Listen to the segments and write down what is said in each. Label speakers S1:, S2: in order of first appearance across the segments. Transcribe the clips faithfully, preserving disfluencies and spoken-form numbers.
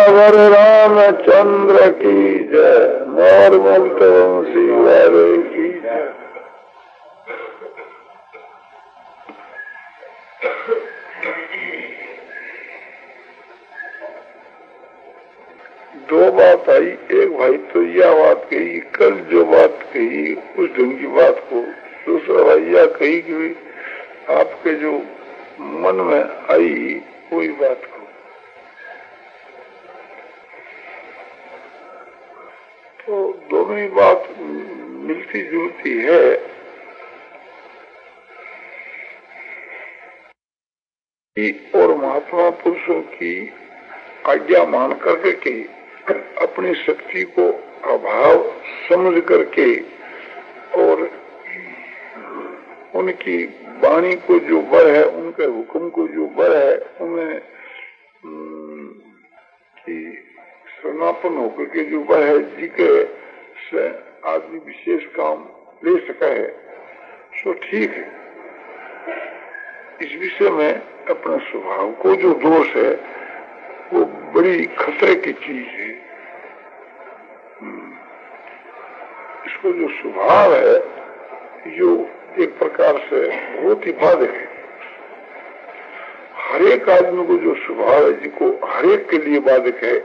S1: सियावर रामचंद्र की जय। मोर मुक्त वंशी वाले की जय। दो बात आई। एक भाई तो यह बात कही, कल जो बात कही उस ढंग की बात को। दूसरा भाई यह कही कि आपके जो मन में आई कोई बात को। तो दोनों ही बात मिलती जुलती है। और महात्मा पुरुषों की आज्ञा मान करके के अपनी शक्ति को अभाव समझ करके और उनकी वाणी को जो बल है, उनके हुक्म को जो बल है, उन्हें की समापन होकर के जो बल है जिके से आदमी विशेष काम ले सका है, सो ठीक है। इस विषय में अपने स्वभाव को जो दोष है वो बड़ी खतरे की चीज है। इसको जो स्वभाव है जो एक प्रकार से बहुत ही बाधक है। हर एक आदमी को जो स्वभाव है जिसको हर एक के लिए बाधक है,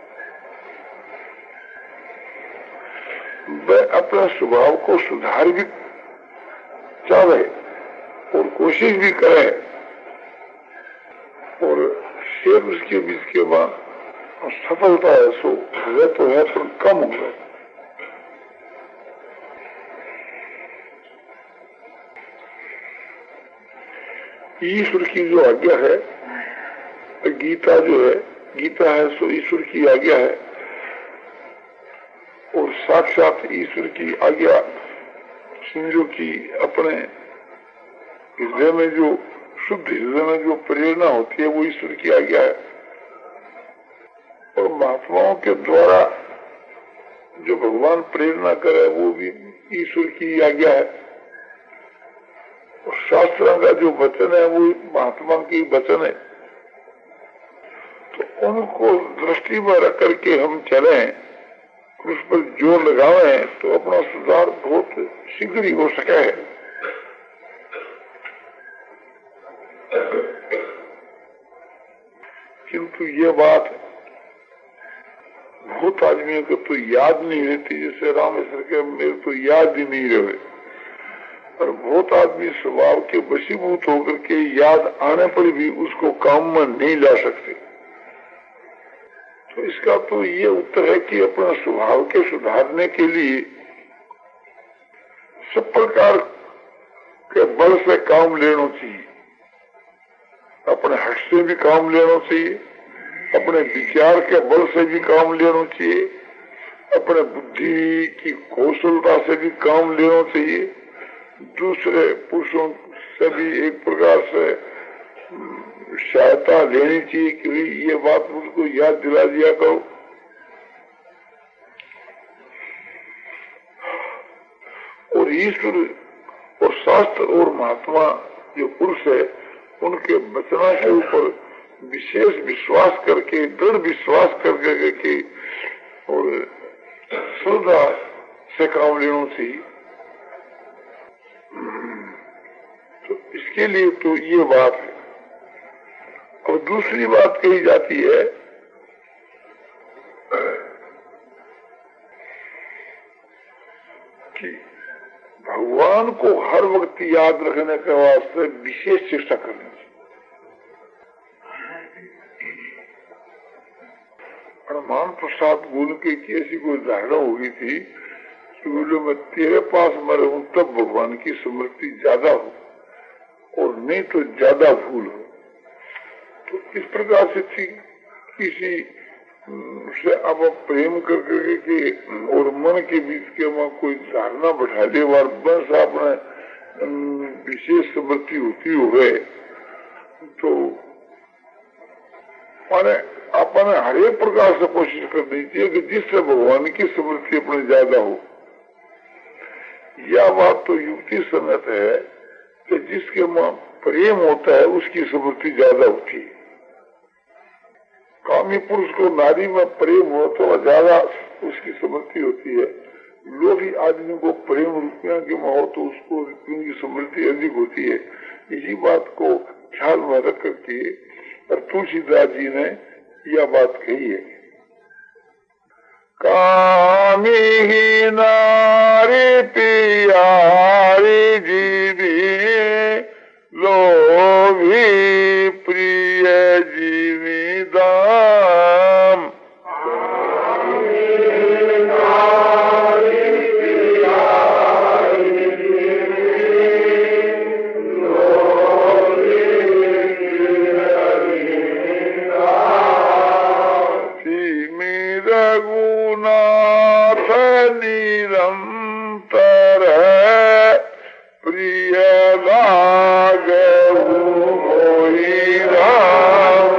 S1: वह अपने स्वभाव को सुधार भी चाहे और कोशिश भी करे और शेर उसके बीच के बाद सफलता है सो वह तो है पर कम हो गए। ईश्वर की जो आज्ञा है, गीता जो है, गीता है सो ईश्वर की आज्ञा है और साक्षात ईश्वर की आज्ञा समझो की अपने हृदय में जो शुद्ध हृदय में जो प्रेरणा होती है वो ईश्वर की आज्ञा है। और महात्माओं के द्वारा जो भगवान प्रेरणा करे वो भी ईश्वर की आज्ञा है। और शास्त्रों का जो वचन है वो महात्मा की वचन है। तो उनको दृष्टि में रख करके हम चले, उस पर जोर लगावे तो अपना सुधार बहुत शीघ्र ही हो सके है। किंतु ये बात बहुत आदमियों को तो याद नहीं रहती, जैसे रामेश्वर के मेरे तो याद ही नहीं रहे। और बहुत आदमी स्वभाव के वशीभूत होकर के याद आने पर भी उसको काम में नहीं ला सकते। तो इसका तो ये उत्तर है कि अपने स्वभाव के सुधारने के लिए सब प्रकार के बल से काम लेना चाहिए। अपने हट से भी काम लेना चाहिए, अपने विचार के बल से भी काम लेना चाहिए, अपने बुद्धि की कौशलता से भी काम लेना चाहिए, दूसरे पुरुषों से भी एक प्रकार से सहायता लेनी चाहिए कि ये बात मुझको याद दिला दिया करो। और ईश्वर और शास्त्र और महात्मा जो पुरुष है उनके वचनों के ऊपर विशेष विश्वास करके, दृढ़ विश्वास करके के और श्रद्धा से काम लेना चाहिए। तो इसके लिए तो ये बात है। और दूसरी बात कही जाती है कि भगवान को हर वक्त याद रखने के वास्ते विशेष चेष्टा करनी चाहिए। हनुमान प्रसाद बोल के की ऐसी कोई धारणा हो गई थी कि बोलो मैं तेरे पास मर हूं तब भगवान की स्मृति ज्यादा हो और नहीं तो ज्यादा भूल हो। तो इस प्रकार से थी किसी से अब प्रेम करके के और मन के बीच के वहां कोई धारणा बैठा दे बार बस अपने विशेष स्मृति होती हुए तो माने अपने हर एक प्रकार से कोशिश करनी चाहिए कि जिससे भगवान की स्मृति अपने ज्यादा हो। यह बात तो युक्ति समेत है कि जिसके प्रेम होता है उसकी स्मृति ज्यादा होती है। कामी पुरुष को नारी में प्रेम हो तो ज्यादा उसकी समृद्धि होती है। लोभी आदमी को प्रेम रुपया के में हो तो उसको रुपयों की समृद्धि अधिक होती है। इसी बात को ख्याल में रख करके और तुलसीदास जी ने यह बात कही है। कामी ही नारी प्यारी जीवी, लोभी प्रिय जीवी दाम। रघुनाथ निरंतर प्रिय लागहु मोहि राम।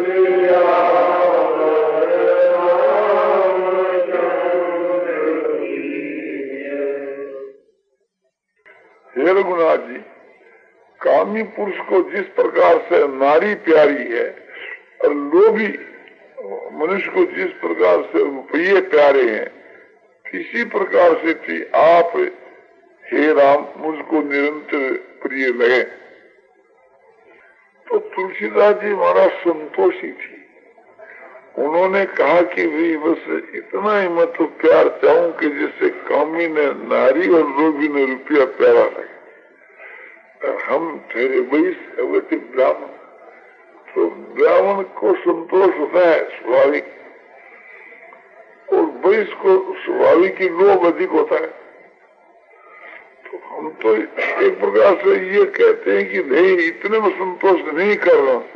S1: हे रघुनाथ जी, कामी पुरुष को जिस प्रकार से नारी प्यारी है और लोभी मनुष्य को जिस प्रकार से रुपये प्यारे हैं, इसी प्रकार से थी आप हे राम मुझको निरंतर प्रिय लगे। तो तुलसीदास जी महाराज संतोषी थी। उन्होंने कहा कि भाई बस इतना ही मैं तो प्यार चाहूं कि जिससे कामी ने नारी और लोभी ने रुपया प्यारा लगे। हम ठहरे वैश्य ब्राह्मण, तो ब्राह्मण को संतोष होता है स्वाभाविक, और वैश्य को स्वाभाविक की लोभ अधिक होता है। तो हम तो एक प्रकार से ये कहते हैं कि नहीं, इतने में संतोष नहीं कर रहा हूं।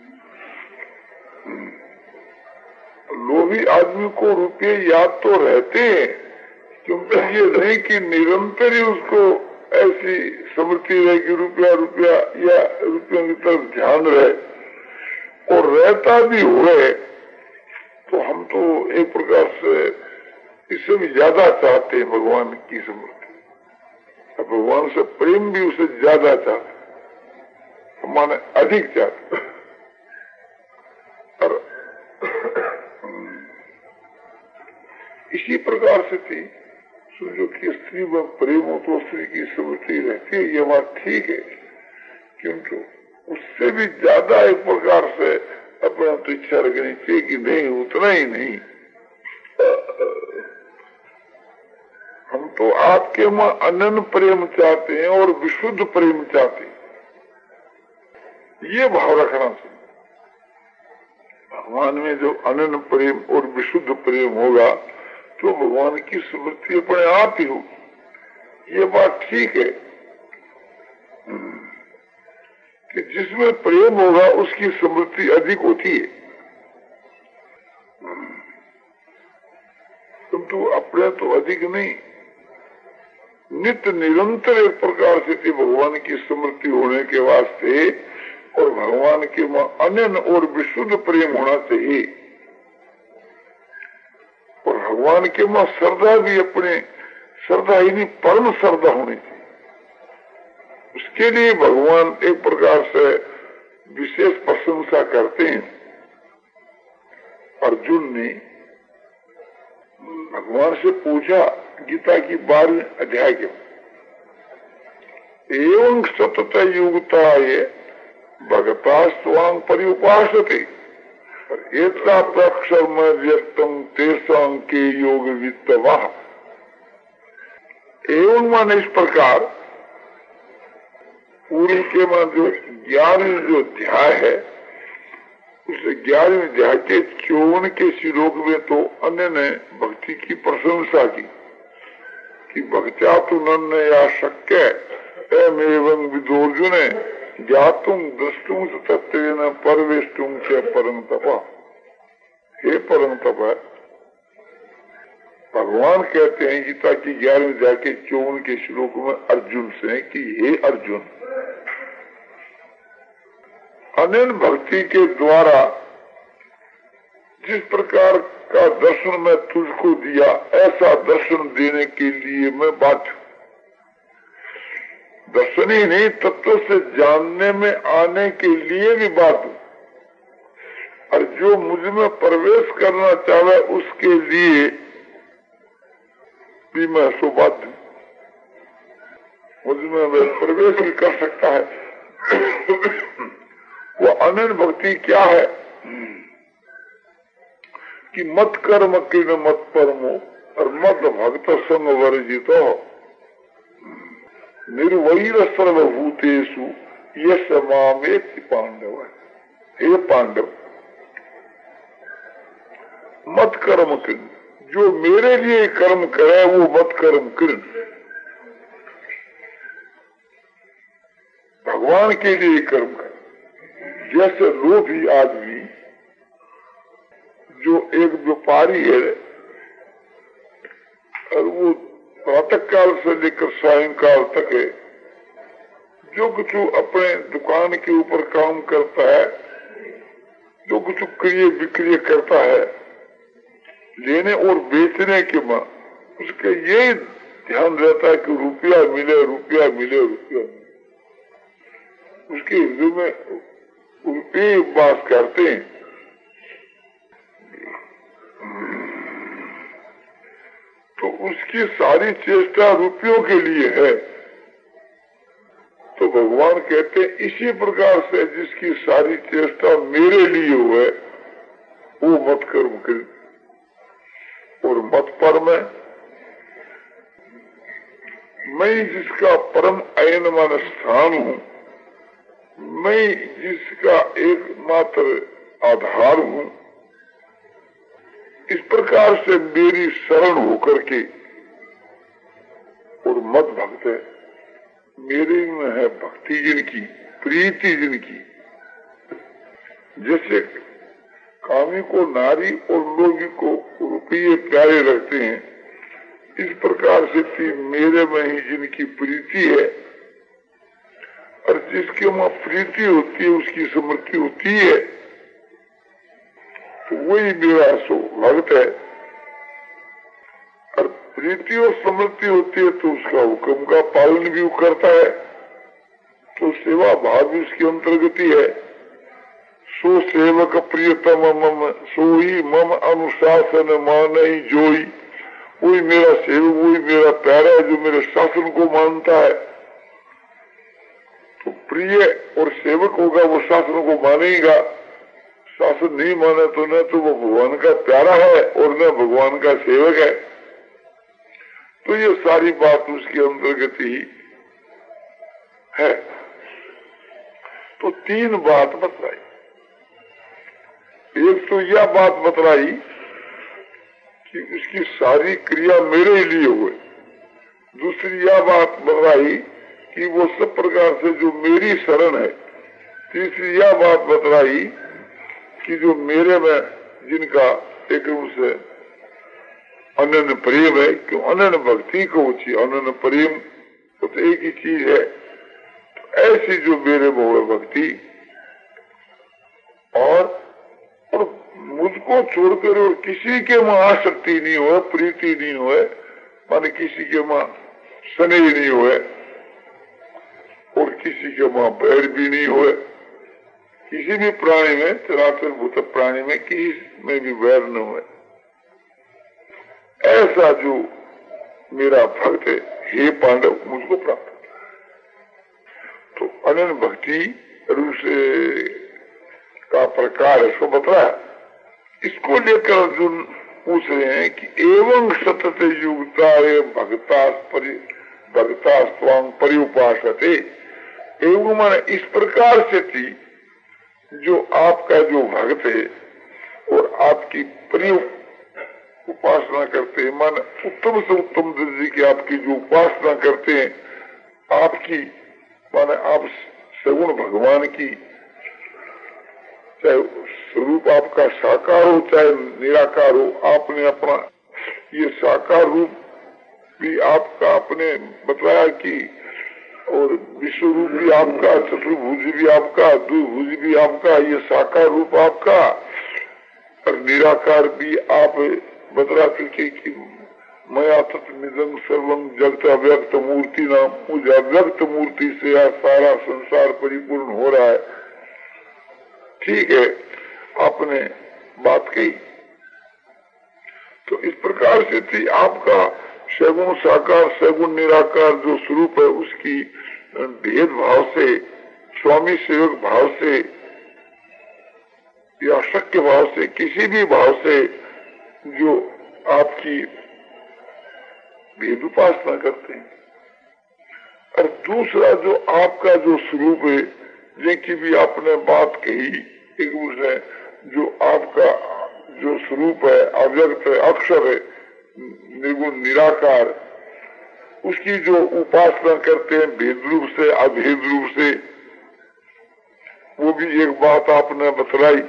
S1: लोभी आदमी को रुपये याद तो रहते हैं, क्योंकि ये नहीं कि निरंतर ही उसको ऐसी समृद्धि रहे कि रुपया रुपया या रुपयों की तरफ ध्यान रहे, और रहता भी हुए तो हम तो एक प्रकार से इससे भी ज्यादा चाहते हैं भगवान की समृद्धि। भगवान से प्रेम भी उसे ज्यादा चाहते, हमारे अधिक चाहते। और इसी प्रकार से थी जो कि स्त्री में प्रेम हो तो स्त्री की समृद्धि रहती है, ये बात ठीक है, क्योंकि उससे भी ज्यादा एक प्रकार से अपना तो इच्छा रखनी चाहिए कि नहीं, उतना ही नहीं, हम तो आपके में अनन्य प्रेम चाहते हैं और विशुद्ध प्रेम चाहते हैं, ये भाव रखना चाहिए। भगवान में जो अनन्य प्रेम और विशुद्ध प्रेम होगा तो भगवान की स्मृति अपने आप ही होगी, ये बात ठीक है कि जिसमें प्रेम होगा उसकी स्मृति अधिक होती है। किंतु अपने तो अधिक नहीं, नित्य निरंतर एक प्रकार से थी भगवान की स्मृति होने के वास्ते, और भगवान के में अनन्य और विशुद्ध प्रेम होना चाहिए, और भगवान के में श्रद्धा भी अपने श्रद्धा ही नहीं परम श्रद्धा होनी चाहिए। उसके लिए भगवान एक प्रकार से विशेष प्रशंसा करते हैं। अर्जुन ने भगवान से पूछा गीता की बारहवीं अध्याय के, एवं सतत युगता ये भगता स्वांग परिउपासते एता प्रक्षर व्यक्तम तेसां के योग वित्तवा। एवं माने इस प्रकार पूर्व के में जो ग्यारहवीं जो अध्याय है, उस ग्यारहवीं अध्याय के चौवन के श्लोक में तो अन्य ने भक्ति की प्रशंसा की कि भक्त्या तो नन्य या शक्य एवं विदोर्जुन ज्ञातुम दृष्टुम तत्वेन परवेष्टुम च परम तपा। हे परम तपा, भगवान कहते हैं गीता की ग्यारहवीं अध्याय के चौवन के श्लोक में अर्जुन से कि हे अर्जुन, अनन्य भक्ति के द्वारा जिस प्रकार का दर्शन मैं तुझको दिया, ऐसा दर्शन देने के लिए मैं बाध्य। दर्शन ही नहीं, तत्व से जानने में आने के लिए भी बाध्य। और जो मुझ में प्रवेश करना चाहे उसके लिए भी मैं सुबाध्य हूँ, मुझ में प्रवेश भी कर सकता है। वो अनन्य भक्ति क्या है कि मत कर्म किन मत परमो और मत भक्त संग वर्जितो निर्वैर सर्वभूतेषु यश मामेति पांडव। हे पांडव, मत कर्म किन, जो मेरे लिए कर्म करे वो मत कर्म किन, भगवान के लिए कर्म करे। जैसे लोभी आदमी जो एक व्यापारी है और वो प्रातः काल से लेकर सायंकाल तक है, जो कुछ अपने दुकान के ऊपर काम करता है, जो कुछ क्रिय विक्रिय करता है, लेने और बेचने के बाद उसका यही ध्यान रहता है कि रुपया मिले रुपया मिले रुपया मिले। उसके हृदय में रुपये वास करते हैं। तो उसकी सारी चेष्टा रुपयों के लिए है। तो भगवान कहते हैं इसी प्रकार से जिसकी सारी चेष्टा मेरे लिए हुए वो मत कर्म करे। और मत पर में मैं जिसका परम अयनमान स्थान हूँ, मैं जिसका एकमात्र आधार हूँ, इस प्रकार से मेरी शरण होकर के और मत भक्त है, मेरे में है भक्ति जिनकी, प्रीति जिनकी। जैसे कामी को नारी और लोभी को रुपये प्यारे रखते हैं, इस प्रकार से मेरे में ही जिनकी प्रीति है और जिसके वहां प्रीति होती है उसकी समृद्धि होती है, तो वही मेरा सो भक्त है। और प्रीति और समृद्धि होती है तो उसका हुक्म का पालन भी वो करता है, तो सेवा भाव भी उसकी अंतर्गति है। सो सेवक प्रियतम मम सो ही मम अनुशासन मान ही जोई, वही मेरा सेवक, वही मेरा प्यारा है जो मेरे शासन को मानता है। तो प्रिय और सेवक होगा वो शासन को मानेगा, शासन नहीं माने तो न तो वो भगवान का प्यारा है और न भगवान का सेवक है। तो ये सारी बात उसके अंतर्गत ही है। तो तीन बात बतलाई। एक तो यह बात बतलाई कि उसकी सारी क्रिया मेरे लिए हुए। दूसरी यह बात बतलाई कि वो सब प्रकार से जो मेरी शरण है। तीसरी यह बात बतलाई कि जो मेरे में जिनका एक रूप से अनन्य प्रेम है, क्यों अनन्य भक्ति को उची, अनन्य प्रेम तो एक ही चीज है। तो ऐसी जो मेरे में हुए भक्ति और और मुझको छोड़कर और किसी के मां आसक्ति नहीं हो, प्रीति नहीं हो, माने किसी के मां स्नेह नहीं हो और किसी के मां बैर भी नहीं हो। किसी भी प्राणी में, चराचर भूत प्राणी में किसी में भी बैर न हो। ऐसा जो मेरा भक्त है, हे पांडव, मुझको प्राप्त होता है। तो अनन्य भक्ति रूप से का प्रकार इसको बताया। इसको लेकर अर्जुन पूछ रहे हैं कि एवं सतत युक्ता भक्ता भक्ता स्वांग परिउपासते, एवं माने इस प्रकार से थी जो आपका जो भक्त है और आपकी प्रिय उपासना करते हैं, माने उत्तम से उत्तम दर्जे की आपकी जो उपासना करते हैं, आपकी माने आप सगुण भगवान की, चाहे स्वरूप आपका साकार हो चाहे निराकार हो, आपने अपना ये साकार रूप भी आपका आपने बताया कि, और विश्व रूप भी आपका, चतुर्भुज भी आपका, द्विभुज भी आपका, ये साकार रूप आपका, और निराकार भी आप बतला चुके कि मया तत्मिदं सर्वं जगत अव्यक्त मूर्ति नाम, मुझ अव्यक्त मूर्ति से यह सारा संसार परिपूर्ण हो रहा है। ठीक है। आपने बात कही। तो इस प्रकार से थी आपका सगुण साकार सगुण निराकार जो स्वरूप है, उसकी भेद भाव से, स्वामी सेवक भाव से या शक्य भाव से, किसी भी भाव से जो आपकी भेद उपासना करते हैं। और दूसरा जो आपका जो स्वरूप है, जिनकी भी आपने बात कही एक दूसरे, जो आपका जो स्वरूप है, अव्यक्त है, अक्षर है, निर्गुण निराकार, उसकी जो उपासना करते हैं भेद रूप से अभेद रूप से, वो भी एक बात आपने बतलाई।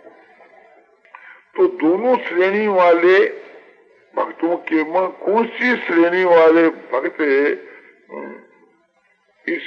S1: तो दोनों श्रेणी वाले भक्तों के मन कौन सी श्रेणी वाले भक्त इस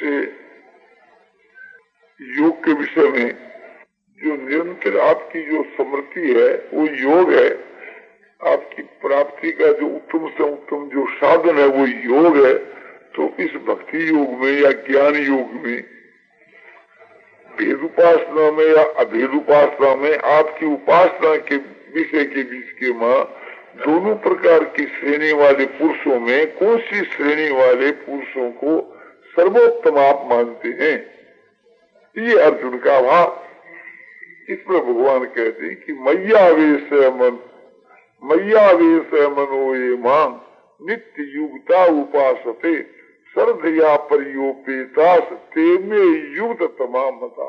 S1: योग के विषय में, जो निरंतर आपकी जो स्मृति है वो योग है, आपकी प्राप्ति का जो उत्तम से उत्तम जो साधन है वो योग है। तो इस भक्ति योग में या ज्ञान योग में, भेद उपासना में या अभेद उपासना में, आपकी उपासना के विषय के बीच के मां दोनों प्रकार की श्रेणी वाले पुरुषों में कौन सी श्रेणी वाले पुरुषों को सर्वोत्तम आप मानते हैं? ये अर्जुन का भाव। इस पर भगवान कहते हैं कि मैया वेश मन मैया वेश मनो ये मांग नित्य युक्ता उपासते सर्वया परियोपेतास ते में युक्त तमाम मता।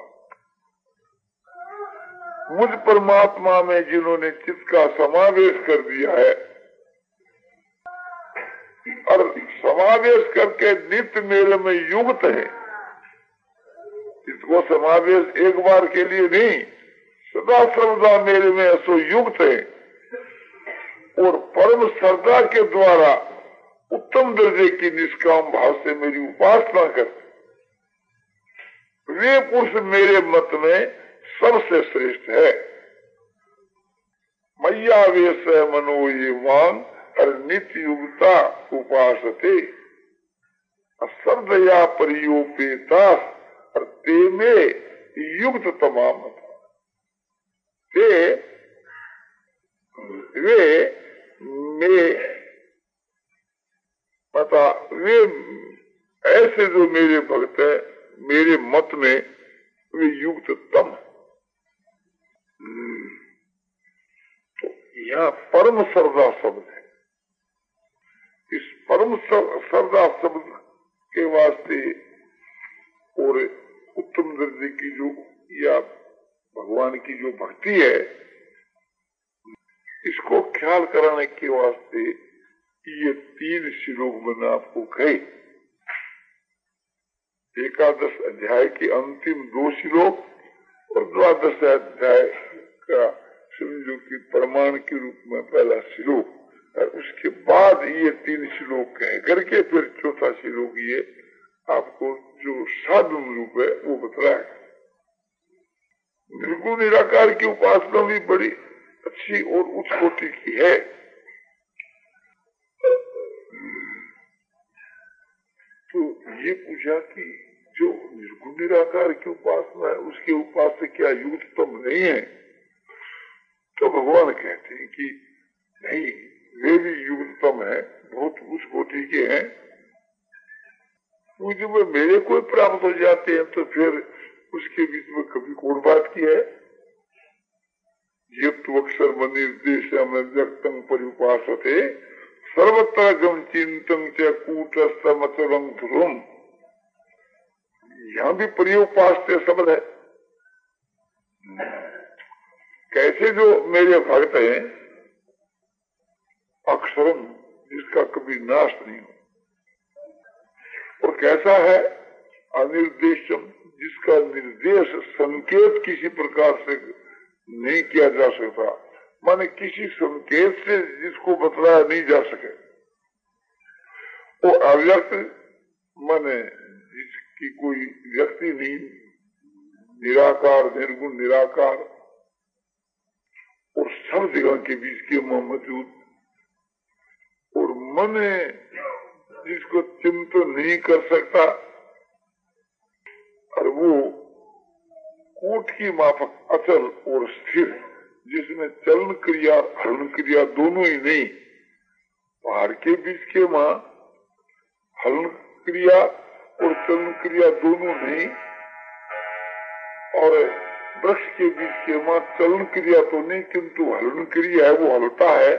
S1: मुझ परमात्मा में जिन्होंने चित्त का समावेश कर दिया है और समावेश करके नित्य मेरे में युक्त है, इसको समावेश एक बार के लिए नहीं, सदा सर्वदा मेरे में ऐसो युक्त है और परम श्रद्धा के द्वारा उत्तम दर्जे की निष्काम भाव से मेरी उपासना करते, वे पुरुष मेरे मत में सबसे श्रेष्ठ है। मैया वेश मनो ये मान और नित्य युक्ता उपासते सर्वया परियोपेता और ते में युक्त तमाम ते वे में पता वे ऐसे जो मेरे भक्त है मेरे मत में वे युक्त तम। तो यहाँ परम श्रद्धा शब्द है। इस परम श्रद्धा शब्द के वास्ते और उत्तम दर्जे की जो या भगवान की जो भक्ति है, इसको ख्याल कराने के वास्ते ये तीन श्लोक मैंने आपको कहे। एकादश अध्याय के अंतिम दो श्लोक और द्वादश अध्याय का समझो कि प्रमाण के रूप में पहला श्लोक, और उसके बाद ये तीन श्लोक कह करके फिर चौथा श्लोक ये आपको जो साधन रूप है वो बतलाया। निर्गुण निराकार की उपासना भी बड़ी अच्छी और उच्च कोटि की है। तो ये पूछा कि जो निर्गुण निराकार की उपासना है उसके उपासक क्या युक्ततम नहीं है? तो भगवान कहते हैं कि नहीं, वे भी युक्ततम है, बहुत उच्च कोटि के हैं। क्योंकि वो मेरे को प्राप्त हो जाते हैं तो फिर उसके बीच में कभी कौन बात की है? अक्षर निर्देश व्यक्तं परिउपासते सर्वत्र गम चिंतन च कूटस्थमचरं ध्रुवम्। यहाँ भी परिउपासते शब्द है। कैसे जो मेरे भक्त हैं, अक्षरम जिसका कभी नाश नहीं हो, और कैसा है अनिर्देशम जिसका निर्देश संकेत किसी प्रकार से नहीं किया जा सकता, माने किसी संकेत से जिसको बतलाया नहीं जा सके। वो अव्यक्त माने जिसकी कोई व्यक्ति नहीं, निराकार निर्गुण निराकार और सब जगह के बीच के मौजूद, और मन जिसको चिंतन नहीं कर सकता, और वो कूट की माफक अचल और स्थिर है। जिसमें चलन क्रिया हलन क्रिया दोनों ही नहीं, पहाड़ के बीच के माँ हलन क्रिया और चलन क्रिया दोनों नहीं, और वृक्ष के बीच के माँ चलन क्रिया तो नहीं किंतु हलन क्रिया है, वो हलता है,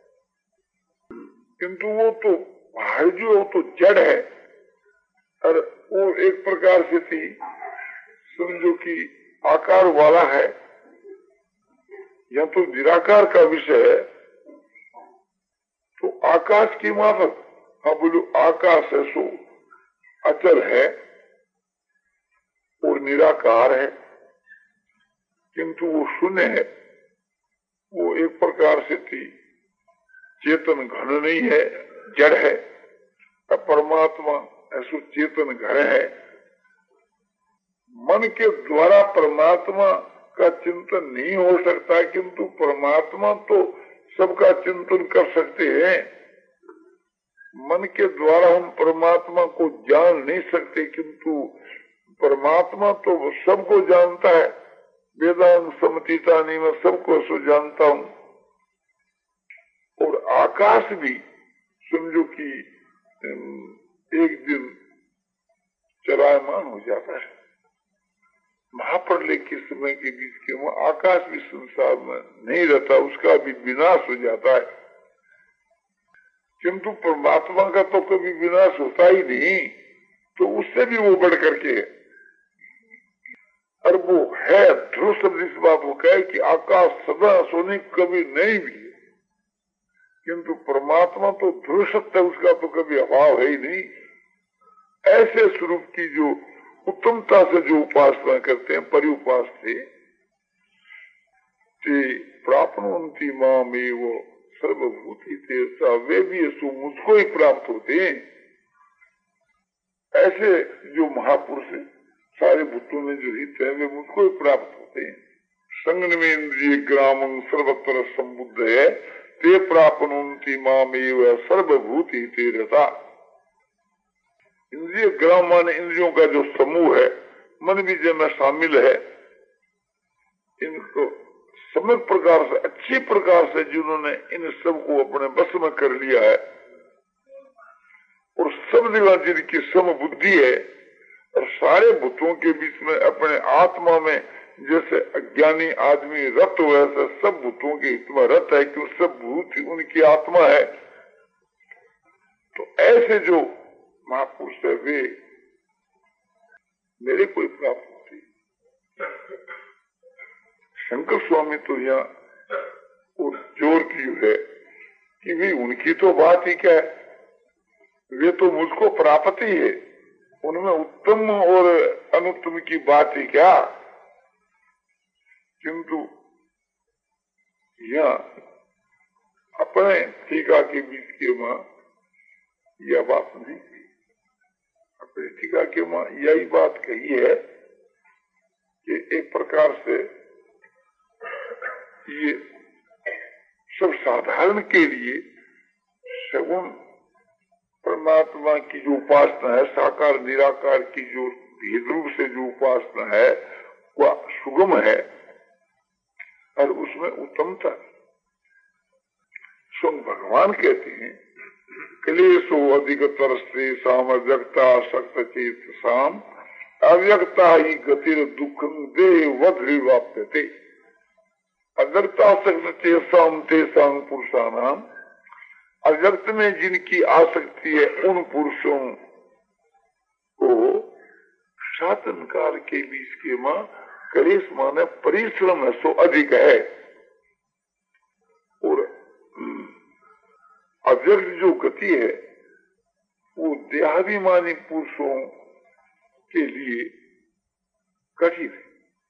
S1: किंतु वो तो पहाड़ जो तो जड़ है, और वो एक प्रकार से थी समझो कि आकार वाला है, या तो निराकार का विषय है। तो आकाश की माफक, हाँ बोलो आकाश है सो अचल है और निराकार है, किंतु वो शून्य है, वो एक प्रकार से थी चेतन घन नहीं है, जड़ है। परमात्मा ऐसो चेतन घन है। मन के द्वारा परमात्मा का चिंतन नहीं हो सकता, किंतु परमात्मा तो सबका चिंतन कर सकते हैं। मन के द्वारा हम परमात्मा को जान नहीं सकते, किंतु परमात्मा तो सबको जानता है। वेदांत समतीता नहीं, मैं सबको सो जानता हूँ। और आकाश भी समझो कि एक दिन चलायमान हो जाता है। महाप्रलय के समय के बीच के वो आकाश भी संसार में नहीं रहता, उसका भी विनाश हो जाता है। किंतु परमात्मा का तो कभी विनाश होता ही नहीं, तो उससे भी वो बढ़ करके है। और वो है ध्रुव शब्द इस बात को कहे कि आकाश सदा सोने कभी नहीं भी है, किंतु परमात्मा तो ध्रुव सत्य, उसका तो कभी अभाव है ही नहीं। ऐसे स्वरूप की जो उत्तमता से जो उपासना करते हैं परिउपास से प्राप्नुवन्ति मामेव सर्वभूति तेरसा, वे भी सो मुझको ही प्राप्त होते हैं। ऐसे जो महापुरुष सारे भूतों में जो हित है वे मुझको ही प्राप्त होते हैं। संगमेन्द्रिय ग्रामं सर्वत्र संबुद्ध है, ते प्राप्नुवन्ति मामेव सर्वभूति तेरसा। इंद्रिय ग्राम माने इंद्रियों का जो समूह है, मन भी जिनमें शामिल है, इनको समग्र प्रकार से अच्छी प्रकार से जिन्होंने इन सब को अपने बस में कर लिया है, और सब दिवा जिनकी सम बुद्धि है, और सारे भूतों के बीच में अपने आत्मा में जैसे अज्ञानी आदमी रत हो, ऐसे सब भूतों के हित में रत है कि सब भूत उनकी आत्मा है। तो ऐसे जो महापुरुष है वे मेरे को प्राप्त होती। शंकर स्वामी तो यहाँ और जोर की है कि वे उनकी तो बात ही क्या है, वे तो मुझको प्राप्त ही है, उनमें उत्तम और अनुत्तम की बात ही क्या। किंतु यहाँ अपने टीका के बीच के मां यह बात नहीं की। अपने टीका के मां यही बात कही है कि एक प्रकार से ये सब साधारण के लिए सगुण परमात्मा की जो उपासना है, साकार निराकार की जो भेद रूप से जो उपासना है वह सुगम है और उसमें उत्तमता। स्वयं भगवान कहते हैं क्लेशो अधिकतर श्रेषाम अव्यक्ता सक्त चेत साम अव्यक्ता ही गतिर दुखम देह वध्वाप्यते। अव्यक्ता सक्त चेतसाम तेसाम पुरुषानाम, अव्यक्त में जिनकी आसक्ति है उन पुरुषों को साधन काल के बीच के मां क्लेश माने परिश्रम है सो अधिक है। और अव्यक्त जो गति है वो देहाभिमानी पुरुषों के लिए कठिन है।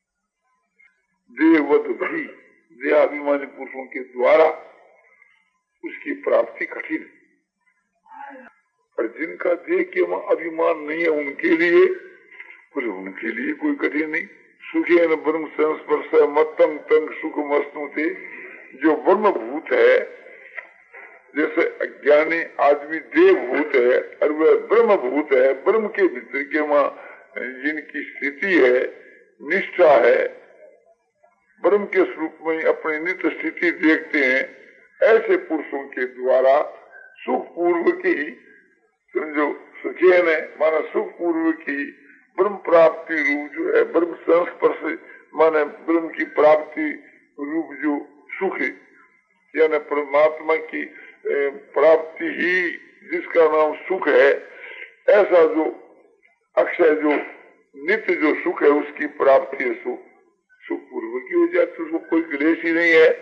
S1: देववत भी देहाभिमानी पुरुषों के द्वारा उसकी प्राप्ति कठिन है। और जिनका देह के अभिमान नहीं है उनके लिए कुछ, उनके लिए कोई कठिन नहीं। सुखे न ब्रह्म संस्पर्श मत्तम तंग सुख मस्तुते, जो ब्रह्म भूत है, जैसे अज्ञानी आदमी देव भूत है और वह ब्रह्म भूत है, ब्रह्म के भीतर के मां जिनकी स्थिति है, निष्ठा है, ब्रह्म के स्वरूप में अपनी नित्य स्थिति देखते हैं, ऐसे पुरुषों के द्वारा सुख पूर्व की समझो सुचेन है माना सुख पूर्व की ब्रह्म प्राप्ति रूप जो है, ब्रह्म संस्पर्श माने ब्रह्म की प्राप्ति रूप जो सुख है, यानी परमात्मा की प्राप्ति ही जिसका नाम सुख है, ऐसा जो अक्षय जो नित्य जो सुख है उसकी प्राप्ति है सुख सुख पूर्व की हो जाती, उसको कोई क्लेश ही नहीं है।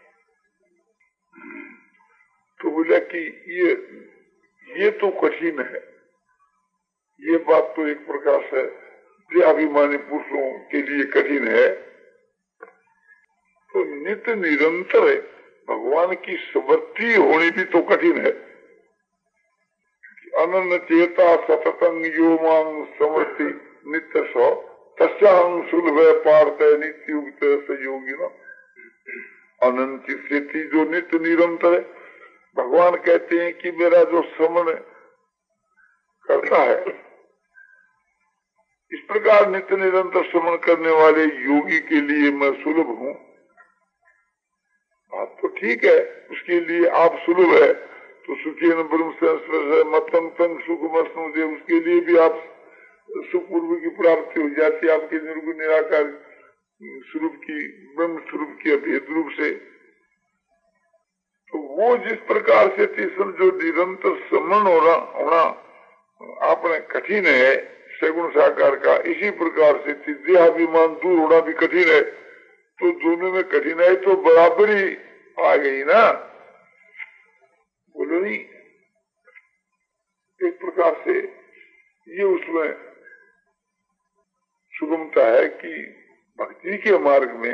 S1: तो बोला कि ये ये तो कठिन है, ये बात तो एक प्रकार से देहाभिमानी पुरुषों के लिए कठिन है। तो नित्य निरंतर भगवान की स्मृति होनी भी तो कठिन है। अनन्य चेता सततंग यो मांग स्मृति नित्य सौ तस्याहं सुलभ पार्थ नित्युक्त सहयोगी न। अनंत स्थिति जो नित्य निरंतर है, भगवान कहते हैं कि मेरा जो स्मरण करता है, इस प्रकार नित्य निरंतर स्मरण करने वाले योगी के लिए मैं सुलभ हूँ। बात तो ठीक है, उसके लिए आप सुलभ है तो सुखेन ब्रह्म संस्पर्श मतंग तंग सुख मस्नुदे, उसके लिए भी आप सुख पूर्व की प्राप्ति हो जाती है आपके निर्गुण निराकार स्वरूप की ब्रह्म स्वरूप की अभेद रूप से। तो वो जिस प्रकार से तीसर जो निरंतर स्मरण होना होना आपने कठिन है सगुण साकार का, इसी प्रकार से देहाभिमान दूर होना भी कठिन है। तो दोनों में कठिनाई तो बराबरी आ गई ना, बोलो नहीं। एक प्रकार से ये उसमें सुगमता है कि भक्ति के मार्ग में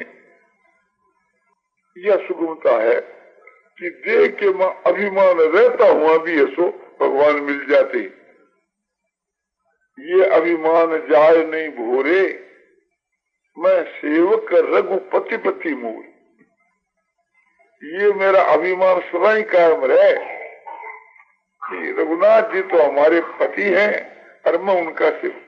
S1: यह सुगमता है कि देह के अभिमान रहता हुआ भी है सो भगवान मिल जाते। ये अभिमान जाए नहीं भोरे, मैं सेवक रघुपति पति मूल। ये मेरा अभिमान सदा ही कायम रहे कि रघुनाथ जी तो हमारे पति हैं और मैं उनका सेवक।